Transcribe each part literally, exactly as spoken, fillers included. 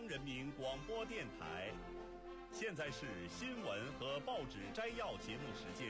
央人民广播电台。现在是新闻和报纸摘要节目时间。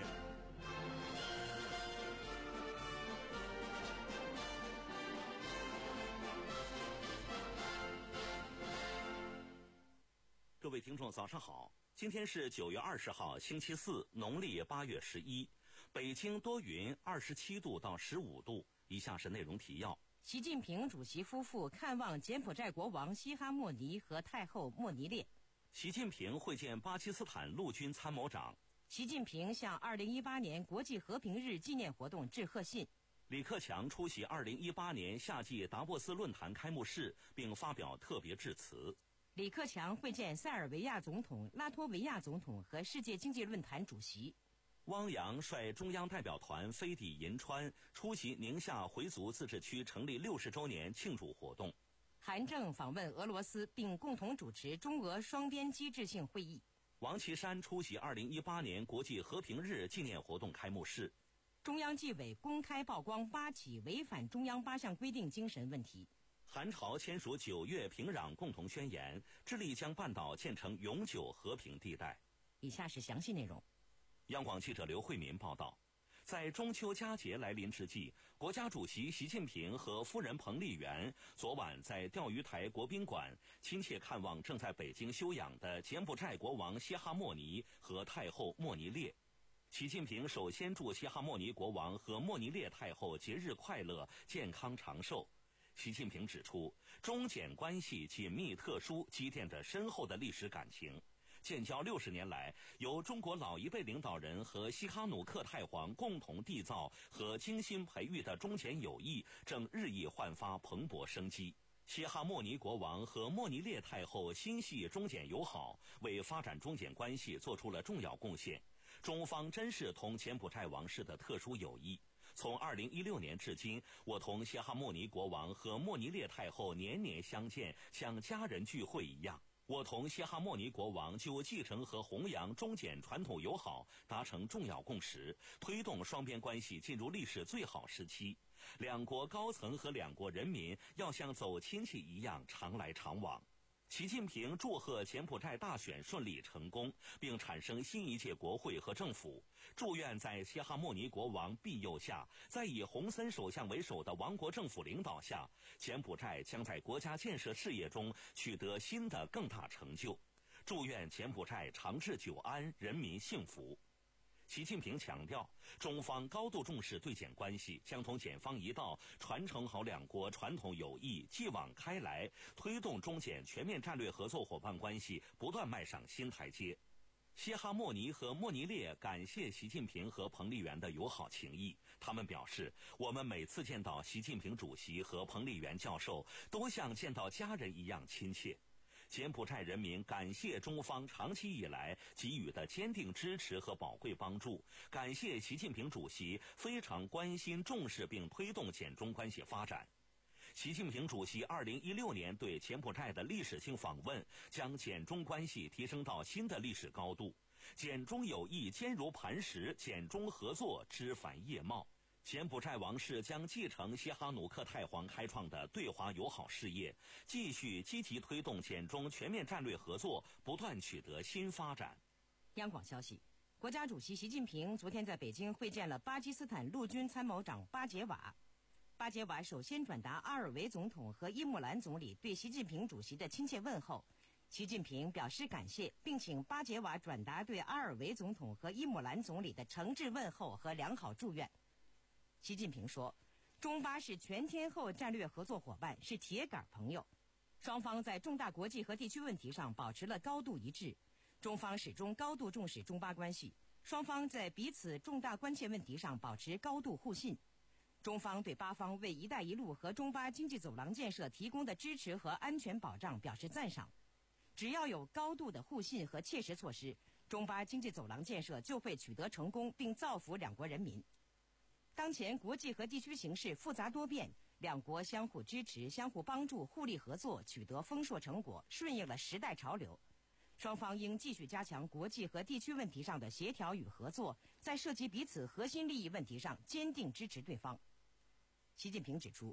各位听众早上好，今天是九月二十号星期四，农历八月十一，北京多云，二十七度到十五度。以下是内容提要。 习近平主席夫妇看望柬埔寨国王西哈莫尼和太后莫尼列。 习近平会见巴基斯坦陆军参谋长。 习近平向二零一八年国际和平日纪念活动致贺信。 李克强出席二零一八年夏季达沃斯论坛开幕式，并发表特别致辞。 李克强会见塞尔维亚总统、拉脱维亚总统和世界经济论坛主席。 汪洋率中央代表团飞抵银川，出席宁夏回族自治区成立六十周年庆祝活动。 韩正访问俄罗斯，并共同主持中俄双边机制性会议。 王岐山出席二零一八年国际和平日纪念活动开幕式。 中央纪委公开曝光八起违反中央八项规定精神问题。 韩朝签署九月平壤共同宣言，致力将半岛建成永久和平地带。 以下是详细内容。 央广记者刘慧民报道，在中秋佳节来临之际，国家主席习近平和夫人彭丽媛昨晚在钓鱼台国宾馆亲切看望正在北京休养的柬埔寨国王西哈莫尼和太后莫尼列。习近平首先祝西哈莫尼国王和莫尼列太后节日快乐、健康长寿。习近平指出，中柬关系紧密特殊，积淀着深厚的历史感情。建交六十年来，由中国老一辈领导人和西哈努克太皇共同缔造和精心培育的中柬友谊正日益焕发蓬勃生机。西哈莫尼国王和莫尼列太后心系中柬友好，为发展中柬关系做出了重要贡献。中方珍视同柬埔寨王室的特殊友谊。从二零一六年至今，我同西哈莫尼国王和莫尼列太后年年相见，像家人聚会一样。我同西哈莫尼国王就继承和弘扬中柬传统友好达成重要共识，推动双边关系进入历史最好时期。两国高层和两国人民要像走亲戚一样常来常往。习近平祝贺柬埔寨大选顺利成功，并产生新一届国会和政府，祝愿在西哈莫尼国王庇佑下，在以洪森首相为首的王国政府领导下，柬埔寨将在国家建设事业中取得新的更大成就。祝愿柬埔寨长治久安，人民幸福。习近平强调，中方高度重视对柬关系，将同柬方一道传承好两国传统友谊，继往开来，推动中柬全面战略合作伙伴关系不断迈上新台阶。西哈莫尼和莫尼列感谢习近平和彭丽媛的友好情谊，他们表示，我们每次见到习近平主席和彭丽媛教授，都像见到家人一样亲切。柬埔寨人民感谢中方长期以来给予的坚定支持和宝贵帮助，感谢习近平主席非常关心重视并推动柬中关系发展。习近平主席二零一六年对柬埔寨的历史性访问，将柬中关系提升到新的历史高度，柬中友谊坚如磐石，柬中合作枝繁叶茂。柬埔寨王室将继承西哈努克太皇开创的对华友好事业，继续积极推动柬中全面战略合作不断取得新发展。 央广消息，国家主席习近平昨天在北京会见了巴基斯坦陆军参谋长巴杰瓦。巴杰瓦首先转达阿尔维总统和伊姆兰总理对习近平主席的亲切问候，习近平表示感谢，并请巴杰瓦转达对阿尔维总统和伊姆兰总理的诚挚问候和良好祝愿。习近平说，中巴是全天候战略合作伙伴，是铁杆朋友，双方在重大国际和地区问题上保持了高度一致，中方始终高度重视中巴关系，双方在彼此重大关切问题上保持高度互信。中方对巴方为一带一路和中巴经济走廊建设提供的支持和安全保障表示赞赏。只要有高度的互信和切实措施，中巴经济走廊建设就会取得成功，并造福两国人民。当前国际和地区形势复杂多变，两国相互支持、相互帮助、互利合作，取得丰硕成果，顺应了时代潮流。双方应继续加强国际和地区问题上的协调与合作，在涉及彼此核心利益问题上坚定支持对方。习近平指出，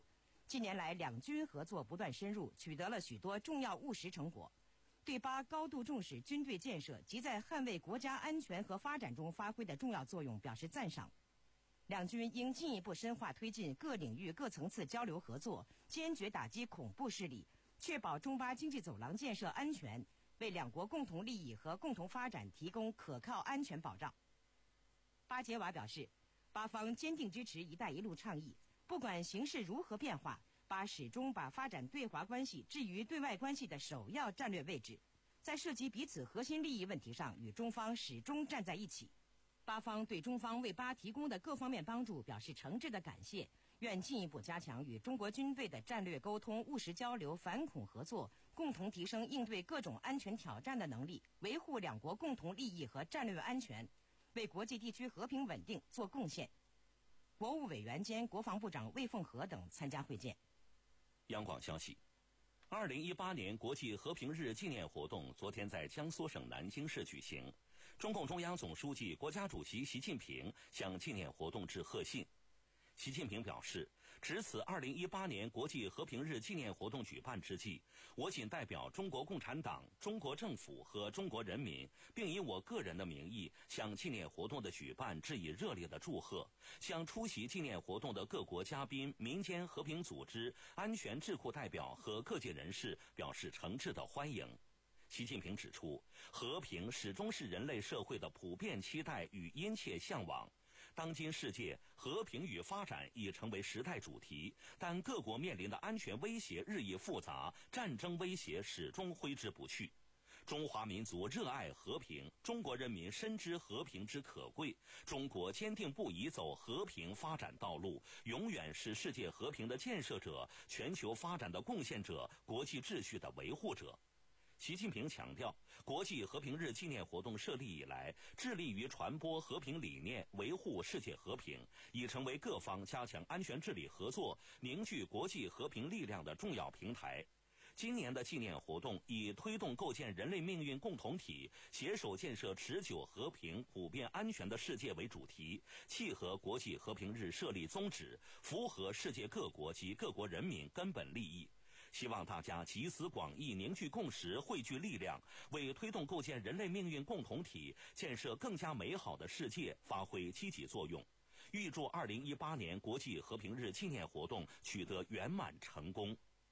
近年来，两军合作不断深入，取得了许多重要务实成果。对巴高度重视军队建设及在捍卫国家安全和发展中发挥的重要作用表示赞赏。两军应进一步深化推进各领域各层次交流合作，坚决打击恐怖势力，确保中巴经济走廊建设安全，为两国共同利益和共同发展提供可靠安全保障。巴杰瓦表示，巴方坚定支持“一带一路”倡议，不管形势如何变化，巴始终把发展对华关系置于对外关系的首要战略位置，在涉及彼此核心利益问题上与中方始终站在一起。巴方对中方为巴提供的各方面帮助表示诚挚的感谢，愿进一步加强与中国军队的战略沟通、务实交流、反恐合作，共同提升应对各种安全挑战的能力，维护两国共同利益和战略安全，为国际地区和平稳定做贡献。国务委员兼国防部长魏凤和等参加会见。 央广消息，二零一八年国际和平日纪念活动昨天在江苏省南京市举行。中共中央总书记、国家主席习近平向纪念活动致贺信。习近平表示，值此二零一八年国际和平日纪念活动举办之际，我谨代表中国共产党、中国政府和中国人民，并以我个人的名义，向纪念活动的举办致以热烈的祝贺，向出席纪念活动的各国嘉宾、民间和平组织、安全智库代表和各界人士表示诚挚的欢迎。习近平指出，和平始终是人类社会的普遍期待与殷切向往。当今世界，和平与发展已成为时代主题，但各国面临的安全威胁日益复杂，战争威胁始终挥之不去。中华民族热爱和平，中国人民深知和平之可贵，中国坚定不移走和平发展道路，永远是世界和平的建设者、全球发展的贡献者、国际秩序的维护者。习近平强调，国际和平日纪念活动设立以来，致力于传播和平理念，维护世界和平，已成为各方加强安全治理合作、凝聚国际和平力量的重要平台。今年的纪念活动以推动构建人类命运共同体，携手建设持久和平、普遍安全的世界为主题，契合国际和平日设立宗旨，符合世界各国及各国人民根本利益。希望大家集思广益，凝聚共识，汇聚力量，为推动构建人类命运共同体、建设更加美好的世界发挥积极作用。预祝二零一八年国际和平日纪念活动取得圆满成功。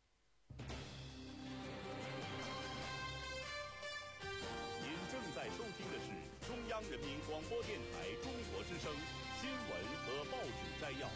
您正在收听的是中央人民广播电台中国之声新闻和报纸摘要。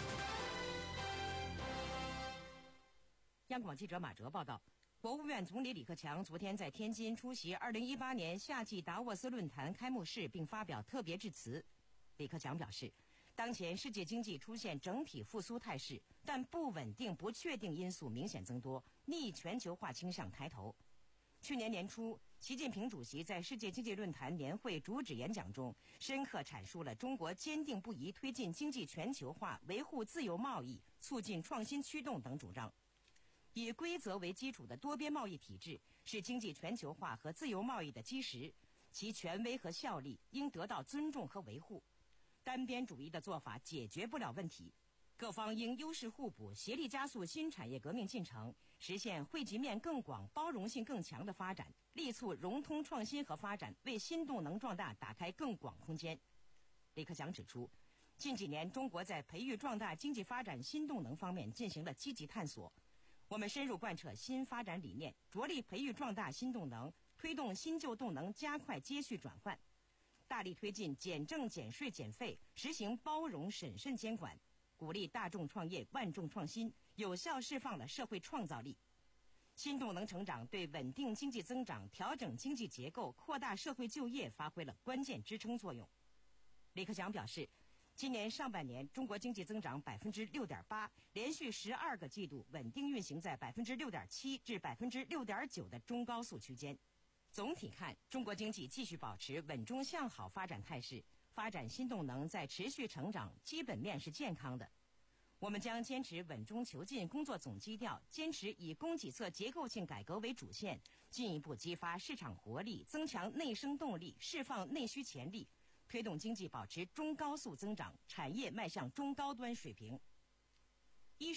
央广记者马哲报道，国务院总理李克强昨天在天津出席二零一八年夏季达沃斯论坛开幕式，并发表特别致辞。李克强表示，当前世界经济出现整体复苏态势，但不稳定、不确定因素明显增多，逆全球化倾向抬头。去年年初，习近平主席在世界经济论坛年会主旨演讲中，深刻阐述了中国坚定不移推进经济全球化、维护自由贸易、促进创新驱动等主张。以规则为基础的多边贸易体制是经济全球化和自由贸易的基石，其权威和效力应得到尊重和维护。单边主义的做法解决不了问题，各方应优势互补，协力加速新产业革命进程，实现惠及面更广、包容性更强的发展，力促融通创新和发展，为新动能壮大打开更广空间。李克强指出，近几年中国在培育壮大经济发展新动能方面进行了积极探索。我们深入贯彻新发展理念，着力培育壮大新动能，推动新旧动能加快接续转换，大力推进减政减税减费，实行包容审慎监管，鼓励大众创业、万众创新，有效释放了社会创造力。新动能成长对稳定经济增长、调整经济结构、扩大社会就业发挥了关键支撑作用。李克强表示，今年上半年，中国经济增长百分之六点八，连续十二个季度稳定运行在百分之六点七至百分之六点九的中高速区间。总体看，中国经济继续保持稳中向好发展态势，发展新动能在持续成长，基本面是健康的。我们将坚持稳中求进工作总基调，坚持以供给侧结构性改革为主线，进一步激发市场活力，增强内生动力，释放内需潜力，推动经济保持中高速增长，产业迈向中高端水平。一是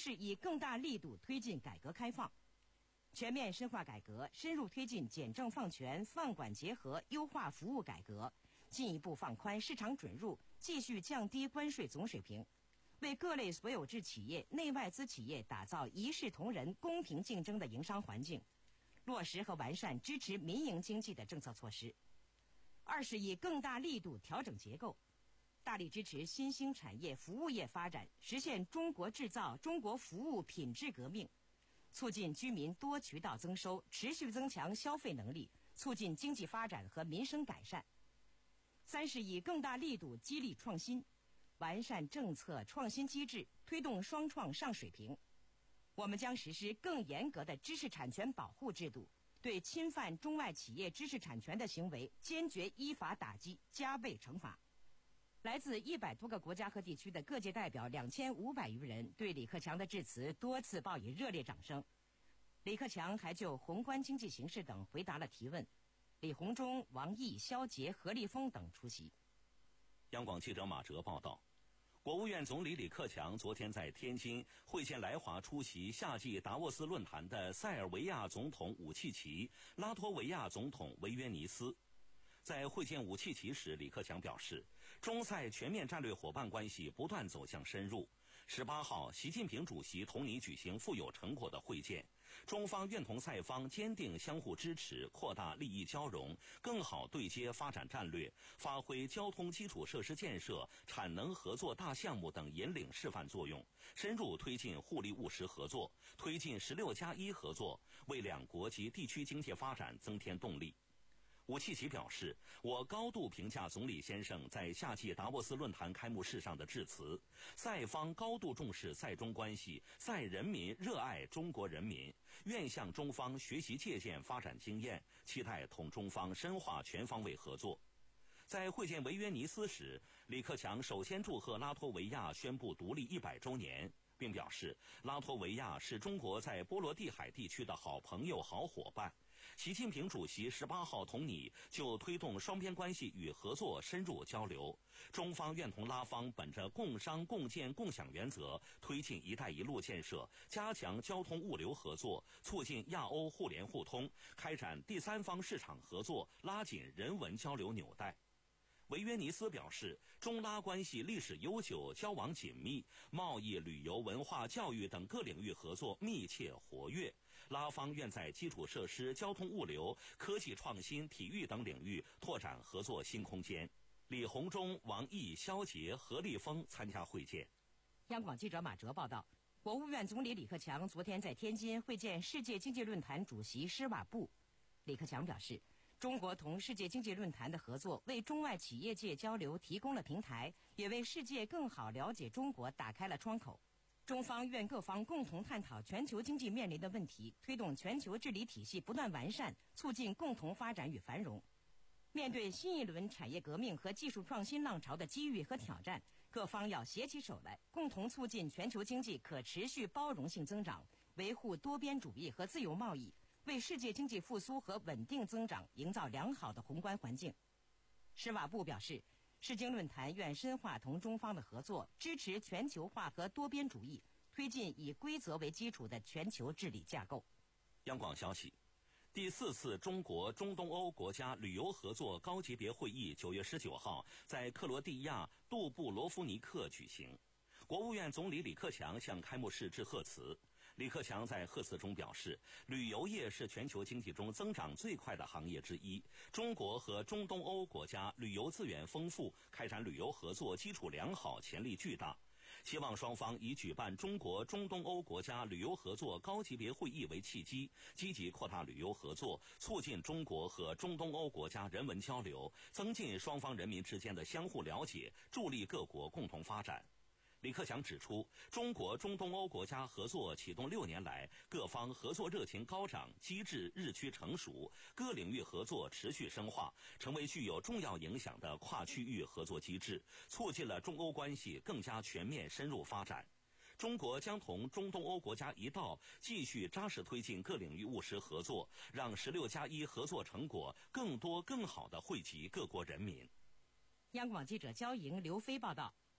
是以更大力度推进改革开放，全面深化改革，深入推进简政放权、放管结合，优化服务改革，进一步放宽市场准入，继续降低关税总水平，为各类所有制企业、内外资企业打造一视同仁、公平竞争的营商环境，落实和完善支持民营经济的政策措施。二是以更大力度调整结构，大力支持新兴产业、服务业发展，实现中国制造、中国服务品质革命，促进居民多渠道增收，持续增强消费能力，促进经济发展和民生改善。三是以更大力度激励创新，完善政策创新机制，推动双创上水平。我们将实施更严格的知识产权保护制度，对侵犯中外企业知识产权的行为坚决依法打击，加倍惩罚。来自一百多个国家和地区的各界代表两千五百余人对李克强的致辞多次报以热烈掌声。李克强还就宏观经济形势等回答了提问。李鸿忠、王毅、肖捷、何立峰等出席。 央广记者马哲报道，国务院总理李克强昨天在天津会见来华出席夏季达沃斯论坛的塞尔维亚总统武契奇、拉脱维亚总统维约尼斯。在会见武契奇时，李克强表示，中塞全面战略伙伴关系不断走向深入。十八号，习近平主席同你举行富有成果的会见，中方愿同塞方坚定相互支持，扩大利益交融，更好对接发展战略，发挥交通基础设施建设、产能合作大项目等引领示范作用，深入推进互利务实合作，推进十六加一合作，为两国及地区经济发展增添动力。武契奇表示，我高度评价总理先生在夏季达沃斯论坛开幕式上的致辞，塞方高度重视塞中关系，塞人民热爱中国人民，愿向中方学习借鉴发展经验，期待同中方深化全方位合作。在会见维约尼斯时，李克强首先祝贺拉脱维亚宣布独立一百周年，并表示拉脱维亚是中国在波罗的海地区的好朋友、好伙伴。习近平主席十八号同你就推动双边关系与合作深入交流，中方愿同拉方本着共商共建共享原则，推进“一带一路”建设，加强交通物流合作，促进亚欧互联互通，开展第三方市场合作，拉紧人文交流纽带。维约尼斯表示，中拉关系历史悠久，交往紧密，贸易、旅游、文化、教育等各领域合作密切活跃。拉方愿在基础设施、交通物流、科技创新、体育等领域拓展合作新空间。李鸿忠、王毅、肖捷、何立峰参加会见。 央广记者马哲报道，国务院总理李克强昨天在天津会见世界经济论坛主席施瓦布。李克强表示，中国同世界经济论坛的合作为中外企业界交流提供了平台，也为世界更好了解中国打开了窗口。中方愿各方共同探讨全球经济面临的问题，推动全球治理体系不断完善，促进共同发展与繁荣。面对新一轮产业革命和技术创新浪潮的机遇和挑战，各方要携起手来，共同促进全球经济可持续包容性增长，维护多边主义和自由贸易，为世界经济复苏和稳定增长营造良好的宏观环境。施瓦布表示，世经论坛愿深化同中方的合作，支持全球化和多边主义，推进以规则为基础的全球治理架构。 央广消息，第四次中国中东欧国家旅游合作高级别会议九月十九号在克罗地亚杜布罗夫尼克举行。国务院总理李克强向开幕式致贺词。李克强在贺词中表示，旅游业是全球经济中增长最快的行业之一，中国和中东欧国家旅游资源丰富，开展旅游合作基础良好，潜力巨大。希望双方以举办中国中东欧国家旅游合作高级别会议为契机，积极扩大旅游合作，促进中国和中东欧国家人文交流，增进双方人民之间的相互了解，助力各国共同发展。李克强指出，中国中东欧国家合作启动六年来，各方合作热情高涨，机制日趋成熟，各领域合作持续深化，成为具有重要影响的跨区域合作机制，促进了中欧关系更加全面深入发展。中国将同中东欧国家一道，继续扎实推进各领域务实合作，让十六加一合作成果更多更好地惠及各国人民。 央广记者焦莹、刘飞报道。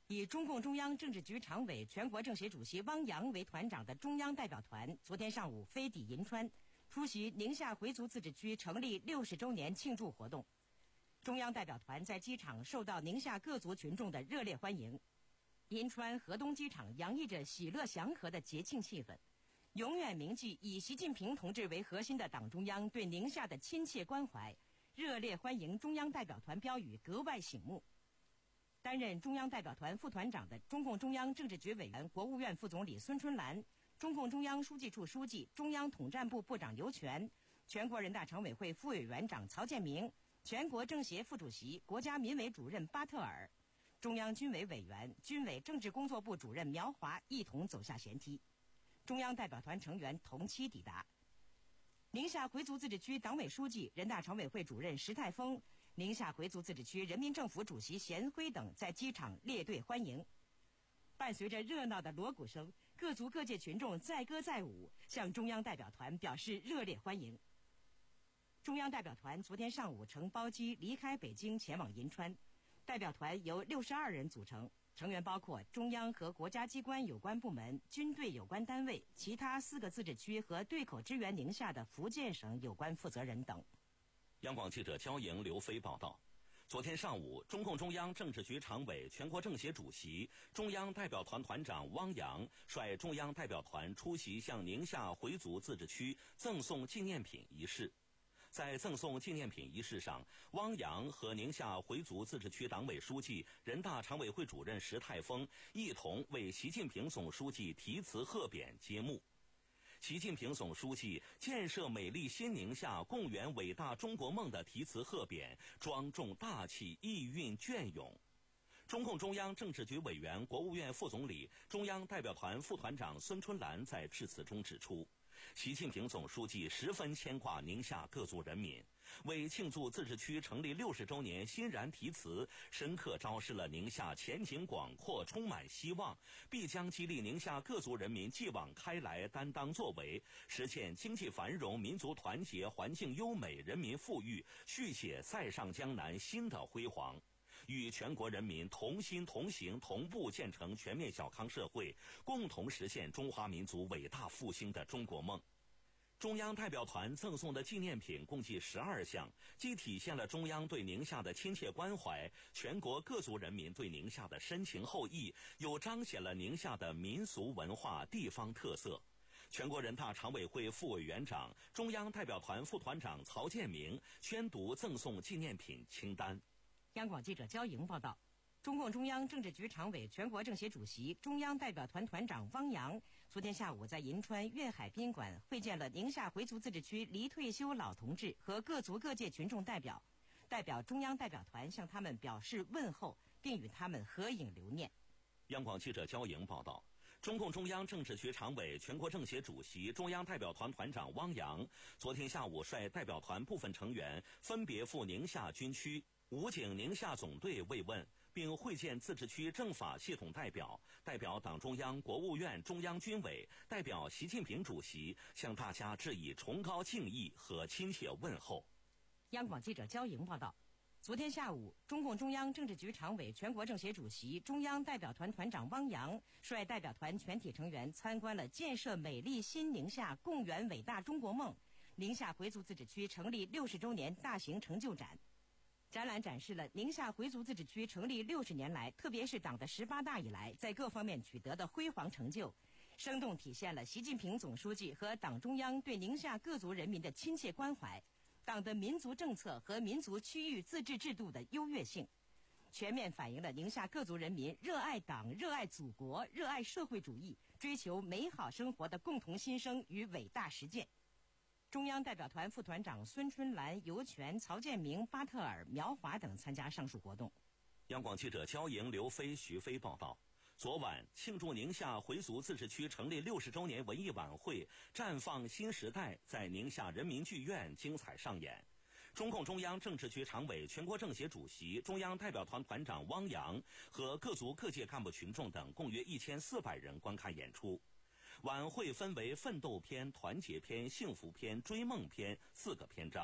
以中共中央政治局常委、全国政协主席汪洋为团长的中央代表团昨天上午飞抵银川，出席宁夏回族自治区成立六十周年庆祝活动。中央代表团在机场受到宁夏各族群众的热烈欢迎。银川河东机场洋溢着喜乐祥和的节庆气氛，永远铭记以习近平同志为核心的党中央对宁夏的亲切关怀，热烈欢迎中央代表团标语格外醒目。担任中央代表团副团长的中共中央政治局委员、国务院副总理孙春兰，中共中央书记处书记、中央统战部部长刘全，全国人大常委会副委员长曹建明，全国政协副主席、国家民委主任巴特尔，中央军委委员、军委政治工作部主任苗华一同走下舷梯。中央代表团成员同期抵达。宁夏回族自治区党委书记、人大常委会主任石泰峰、宁夏回族自治区人民政府主席贤辉等在机场列队欢迎。伴随着热闹的锣鼓声，各族各界群众载歌载舞，向中央代表团表示热烈欢迎。中央代表团昨天上午乘包机离开北京，前往银川。代表团由六十二人组成，成员包括中央和国家机关有关部门、军队有关单位、其他四个自治区和对口支援宁夏的福建省有关负责人等。 央广记者焦莹、刘飞报道。昨天上午，中共中央政治局常委、全国政协主席、中央代表团团长汪洋率中央代表团出席向宁夏回族自治区赠送纪念品仪式。在赠送纪念品仪式上，汪洋和宁夏回族自治区党委书记、人大常委会主任石泰峰一同为习近平总书记题词贺匾揭幕。习近平总书记建设美丽新宁夏，共圆伟大中国梦的题词贺匾庄重大气，意蕴隽永。中共中央政治局委员、国务院副总理、中央代表团副团长孙春兰在致辞中指出，习近平总书记十分牵挂宁夏各族人民，为庆祝自治区成立六十周年欣然题词，深刻昭示了宁夏前景广阔、充满希望，必将激励宁夏各族人民继往开来、担当作为，实现经济繁荣、民族团结、环境优美、人民富裕，续写塞上江南新的辉煌。与全国人民同心同行，同步建成全面小康社会，共同实现中华民族伟大复兴的中国梦。中央代表团赠送的纪念品共计十二项，既体现了中央对宁夏的亲切关怀，全国各族人民对宁夏的深情厚谊，又彰显了宁夏的民俗文化、地方特色。全国人大常委会副委员长、中央代表团副团长曹建明宣读赠送纪念品清单。 央广记者焦莹报道，中共中央政治局常委、全国政协主席、中央代表团团长汪洋昨天下午在银川粤海宾馆会见了宁夏回族自治区离退休老同志和各族各界群众代表，代表中央代表团向他们表示问候，并与他们合影留念。 央广记者焦莹报道，中共中央政治局常委、全国政协主席、中央代表团团长汪洋昨天下午率代表团部分成员分别赴宁夏军区武警宁夏总队慰问，并会见自治区政法系统代表，代表党中央、国务院、中央军委，代表习近平主席，向大家致以崇高敬意和亲切问候。 央广记者焦莹报道，昨天下午，中共中央政治局常委、全国政协主席、中央代表团团长汪洋率代表团全体成员参观了建设美丽新宁夏，共圆伟大中国梦宁夏回族自治区成立六十周年大型成就展。展览展示了宁夏回族自治区成立六十年来，特别是党的十八大以来，在各方面取得的辉煌成就，生动体现了习近平总书记和党中央对宁夏各族人民的亲切关怀，党的民族政策和民族区域自治制度的优越性，全面反映了宁夏各族人民热爱党、热爱祖国、热爱社会主义、追求美好生活的共同心声与伟大实践。中央代表团副团长孙春兰、尤全、曹建明、巴特尔、苗华等参加上述活动。 央广记者焦莹、刘飞、徐飞报道，昨晚庆祝宁夏回族自治区成立六十周年文艺晚会绽放新时代在宁夏人民剧院精彩上演。中共中央政治局常委、全国政协主席、中央代表团团长汪洋和各族各界干部群众等共约一千四百人观看演出。晚会分为奋斗篇、团结篇、幸福篇、追梦篇四个篇章，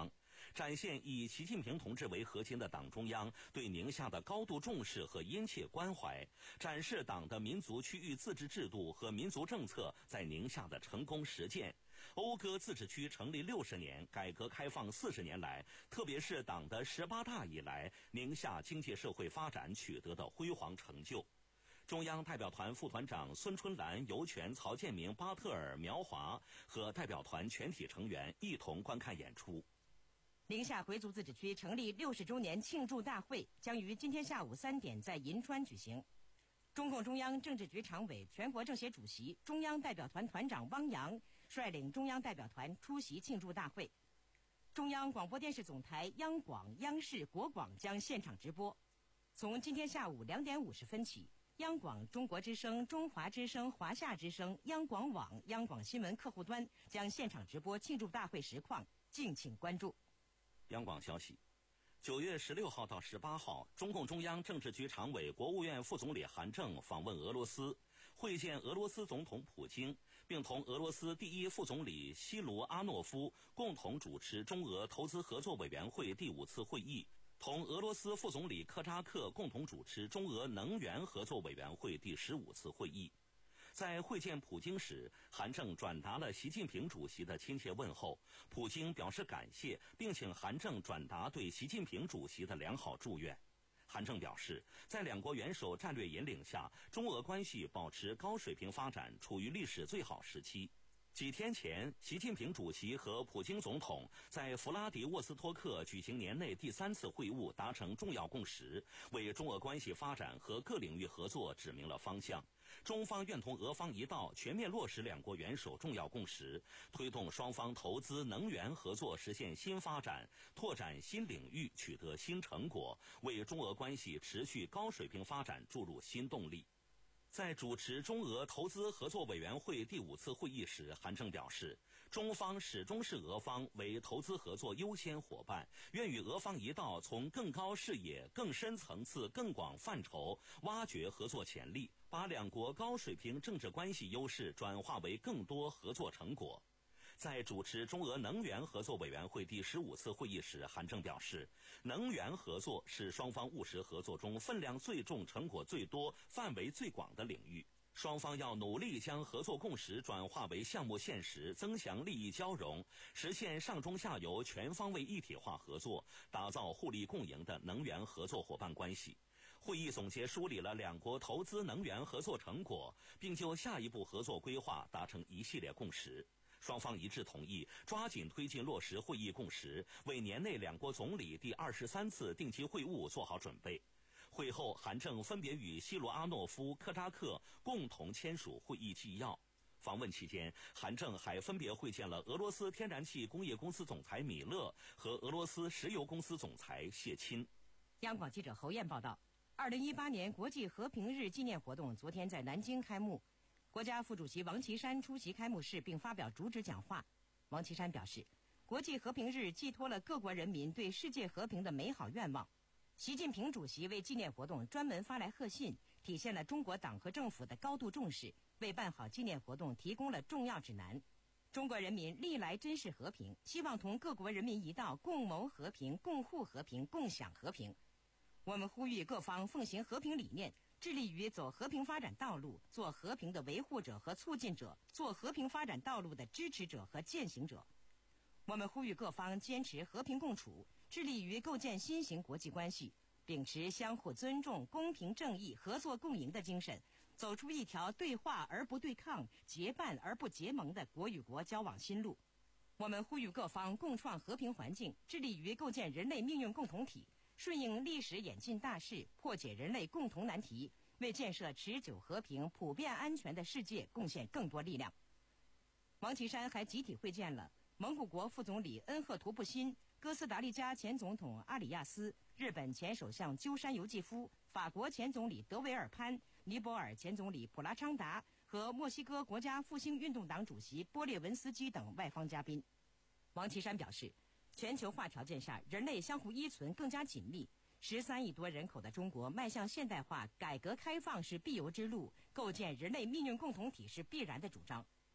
展现以习近平同志为核心的党中央对宁夏的高度重视和殷切关怀，展示党的民族区域自治制度和民族政策在宁夏的成功实践。讴歌自治区成立六十年、改革开放四十年来，特别是党的十八大以来，宁夏经济社会发展取得的辉煌成就。中央代表团副团长孙春兰、尤权、曹建明、巴特尔、苗华和代表团全体成员一同观看演出。 宁夏回族自治区成立六十周年庆祝大会将于今天下午三点在银川举行。中共中央政治局常委、全国政协主席、中央代表团团长汪洋率领中央代表团出席庆祝大会。中央广播电视总台央广、央视、国广将现场直播。从今天下午两点五十分起，央广、中国之声、中华之声、华夏之声、央广网、央广新闻客户端将现场直播庆祝大会实况，敬请关注。 央广消息，九月十六号到十八号，中共中央政治局常委、国务院副总理韩正访问俄罗斯，会见俄罗斯总统普京，并同俄罗斯第一副总理西卢阿诺夫共同主持中俄投资合作委员会第五次会议，同俄罗斯副总理科扎克共同主持中俄能源合作委员会第十五次会议。在会见普京时，韩正转达了习近平主席的亲切问候，普京表示感谢，并请韩正转达对习近平主席的良好祝愿。韩正表示，在两国元首战略引领下，中俄关系保持高水平发展，处于历史最好时期。几天前，习近平主席和普京总统在弗拉迪沃斯托克举行年内第三次会晤，达成重要共识，为中俄关系发展和各领域合作指明了方向。中方愿同俄方一道，全面落实两国元首重要共识，推动双方投资能源合作实现新发展，拓展新领域，取得新成果，为中俄关系持续高水平发展注入新动力。在主持中俄投资合作委员会第五次会议时，韩正表示，中方始终视俄方为投资合作优先伙伴，愿与俄方一道从更高视野、更深层次、更广范畴挖掘合作潜力，把两国高水平政治关系优势转化为更多合作成果。在主持中俄能源合作委员会第十五次会议时，韩正表示，能源合作是双方务实合作中分量最重、成果最多、范围最广的领域。双方要努力将合作共识转化为项目现实，增强利益交融，实现上中下游全方位一体化合作，打造互利共赢的能源合作伙伴关系。会议总结梳理了两国投资能源合作成果，并就下一步合作规划达成一系列共识。双方一致同意抓紧推进落实会议共识，为年内两国总理第二十三次定期会晤做好准备。会后，韩正分别与西卢阿诺夫、科扎克共同签署会议纪要。访问期间，韩正还分别会见了俄罗斯天然气工业公司总裁米勒和俄罗斯石油公司总裁谢钦。 央广记者侯燕报道，二零一八年国际和平日纪念活动昨天在南京开幕。国家副主席王岐山出席开幕式并发表主旨讲话。王岐山表示，国际和平日寄托了各国人民对世界和平的美好愿望。习近平主席为纪念活动专门发来贺信，体现了中国党和政府的高度重视，为办好纪念活动提供了重要指南。中国人民历来珍视和平，希望同各国人民一道共谋和平、共护和平、共享和平。我们呼吁各方奉行和平理念，致力于走和平发展道路，做和平的维护者和促进者，做和平发展道路的支持者和践行者。我们呼吁各方坚持和平共处，致力于构建新型国际关系，秉持相互尊重、公平正义、合作共赢的精神，走出一条对话而不对抗、结伴而不结盟的国与国交往新路。我们呼吁各方共创和平环境，致力于构建人类命运共同体，顺应历史演进大势，破解人类共同难题，为建设持久和平、普遍安全的世界贡献更多力量。王岐山还集体会见了蒙古国副总理恩赫图布辛、哥斯达黎加前总统阿里亚斯、日本前首相鸠山由纪夫、法国前总理德维尔潘、尼泊尔前总理普拉昌达和墨西哥国家复兴运动党主席波列文斯基等外方嘉宾。王岐山表示，全球化条件下，人类相互依存更加紧密。十三亿多人口的中国迈向现代化、改革开放是必由之路，构建人类命运共同体是必然的主张。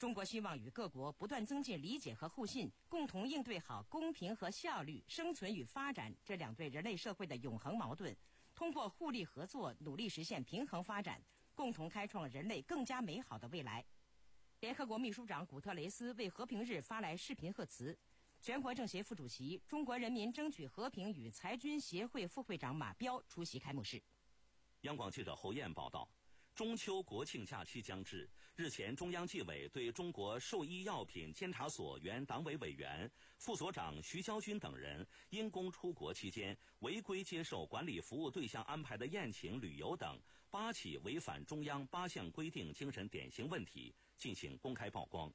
中国希望与各国不断增进理解和互信，共同应对好公平和效率、生存与发展这两对人类社会的永恒矛盾，通过互利合作，努力实现平衡发展，共同开创人类更加美好的未来。联合国秘书长古特雷斯为和平日发来视频贺词，全国政协副主席、中国人民争取和平与裁军协会副会长马彪出席开幕式。 央广记者侯燕报道。中秋国庆假期将至，日前中央纪委对中国兽医药品监察所原党委委员、副所长徐肖军等人因公出国期间违规接受管理服务对象安排的宴请、旅游等八起违反中央八项规定精神典型问题进行公开曝光。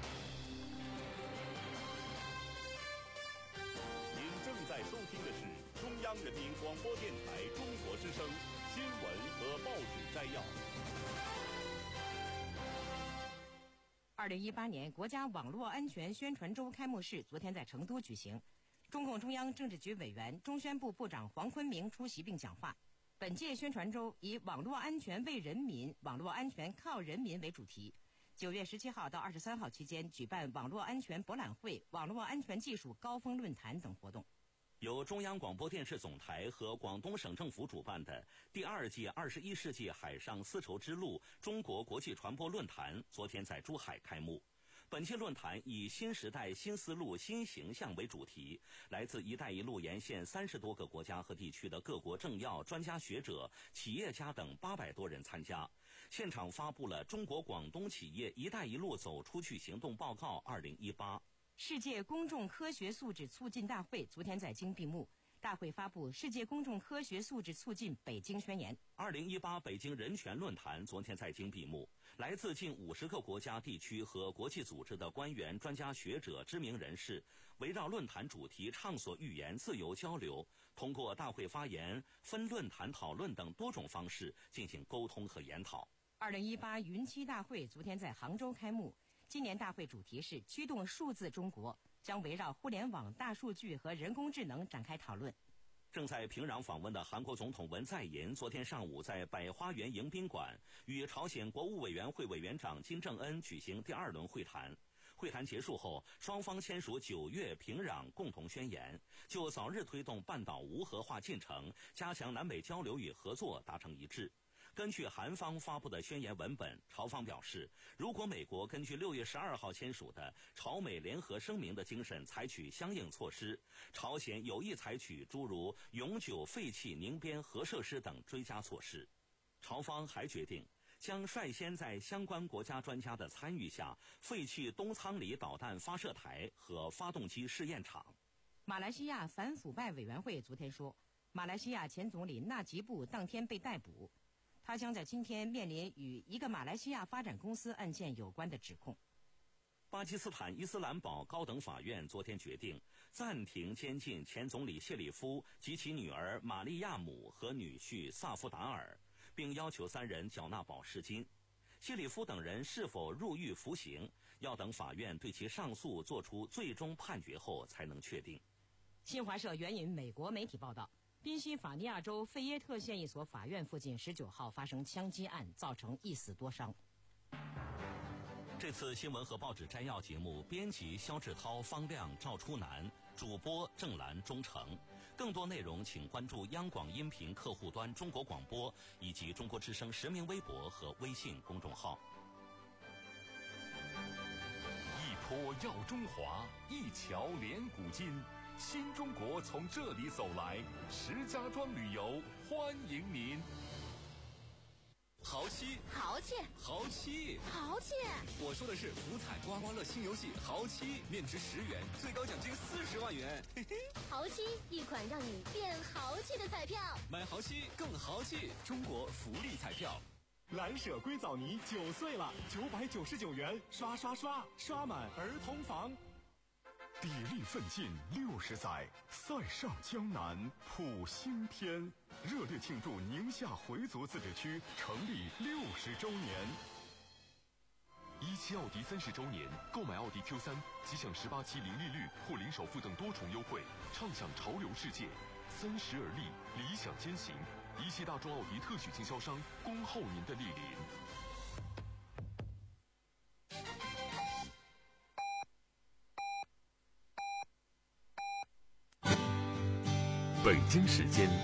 您正在收听的是中央人民广播电台中国之声新闻和报纸摘要。 二零一八年国家网络安全宣传周开幕式昨天在成都举行，中共中央政治局委员、中宣部部长黄坤明出席并讲话。本届宣传周以“网络安全为人民，网络安全靠人民”为主题。九月十七号到二十三号期间举办网络安全博览会、网络安全技术高峰论坛等活动。 由中央广播电视总台和广东省政府主办的第二届二十一世纪海上丝绸之路中国国际传播论坛昨天在珠海开幕。本届论坛以新时代新思路新形象为主题，来自一带一路沿线三十多个国家和地区的各国政要、专家学者、企业家等八百多人参加。现场发布了中国广东企业一带一路走出去行动报告二零一八。 世界公众科学素质促进大会昨天在京闭幕，大会发布《世界公众科学素质促进北京宣言》。 二零一八北京人权论坛昨天在京闭幕，来自近五十个国家、地区和国际组织的官员、专家学者、知名人士，围绕论坛主题畅所欲言、自由交流，通过大会发言、分论坛讨论等多种方式进行沟通和研讨。 二零一八云栖大会昨天在杭州开幕。今年大会主题是驱动数字中国，将围绕互联网、大数据和人工智能展开讨论。 正在平壤访问的韩国总统文在寅昨天上午在百花园迎宾馆与朝鲜国务委员会委员长金正恩举行第二轮会谈。会谈结束后，双方签署九月平壤共同宣言，就早日推动半岛无核化进程、加强南北交流与合作达成一致。根据韩方发布的宣言文本，朝方表示，如果美国根据六月十二号签署的朝美联合声明的精神采取相应措施，朝鲜有意采取诸如永久废弃宁边核设施等追加措施。朝方还决定将率先在相关国家专家的参与下废弃东仓里导弹发射台和发动机试验场。 马来西亚反腐败委员会昨天说，马来西亚前总理纳吉布当天被逮捕。他将在今天面临与一个马来西亚发展公司案件有关的指控。 巴基斯坦伊斯兰堡高等法院昨天决定暂停监禁前总理谢里夫及其女儿玛利亚姆和女婿萨夫达尔，并要求三人缴纳保释金。谢里夫等人是否入狱服刑，要等法院对其上诉作出最终判决后才能确定。 新华社援引美国媒体报道，宾夕法尼亚州费耶特县一所法院附近十九号发生枪击案，造成一死多伤。 这次新闻和报纸摘要节目，编辑肖志涛、方亮、赵初南，主播郑兰、钟诚。更多内容请关注央广音频客户端中国广播以及中国之声实名微博和微信公众号。 一坡耀中华，一桥连古今。新中国从这里走来，石家庄旅游欢迎您。 豪七， 豪气， 豪七， 豪气！ 我说的是福彩刮刮乐新游戏豪七，面值十元，最高奖金四十万元。嘿嘿， 豪七，一款让你变豪气的彩票。 买豪七更豪气，中国福利彩票。 蓝舍硅藻泥九岁了，九百九十九元，刷刷刷，刷满儿童房。 砥砺奋进六十载，塞上江南谱新篇。热烈庆祝宁夏回族自治区成立六十周年。一汽奥迪三十周年，购买奥迪 Q 三即享十八期零利率或零首付等多重优惠，畅享潮流世界。三十而立，理想先行。一汽大众奥迪特许经销商，恭候您的莅临。 北京时间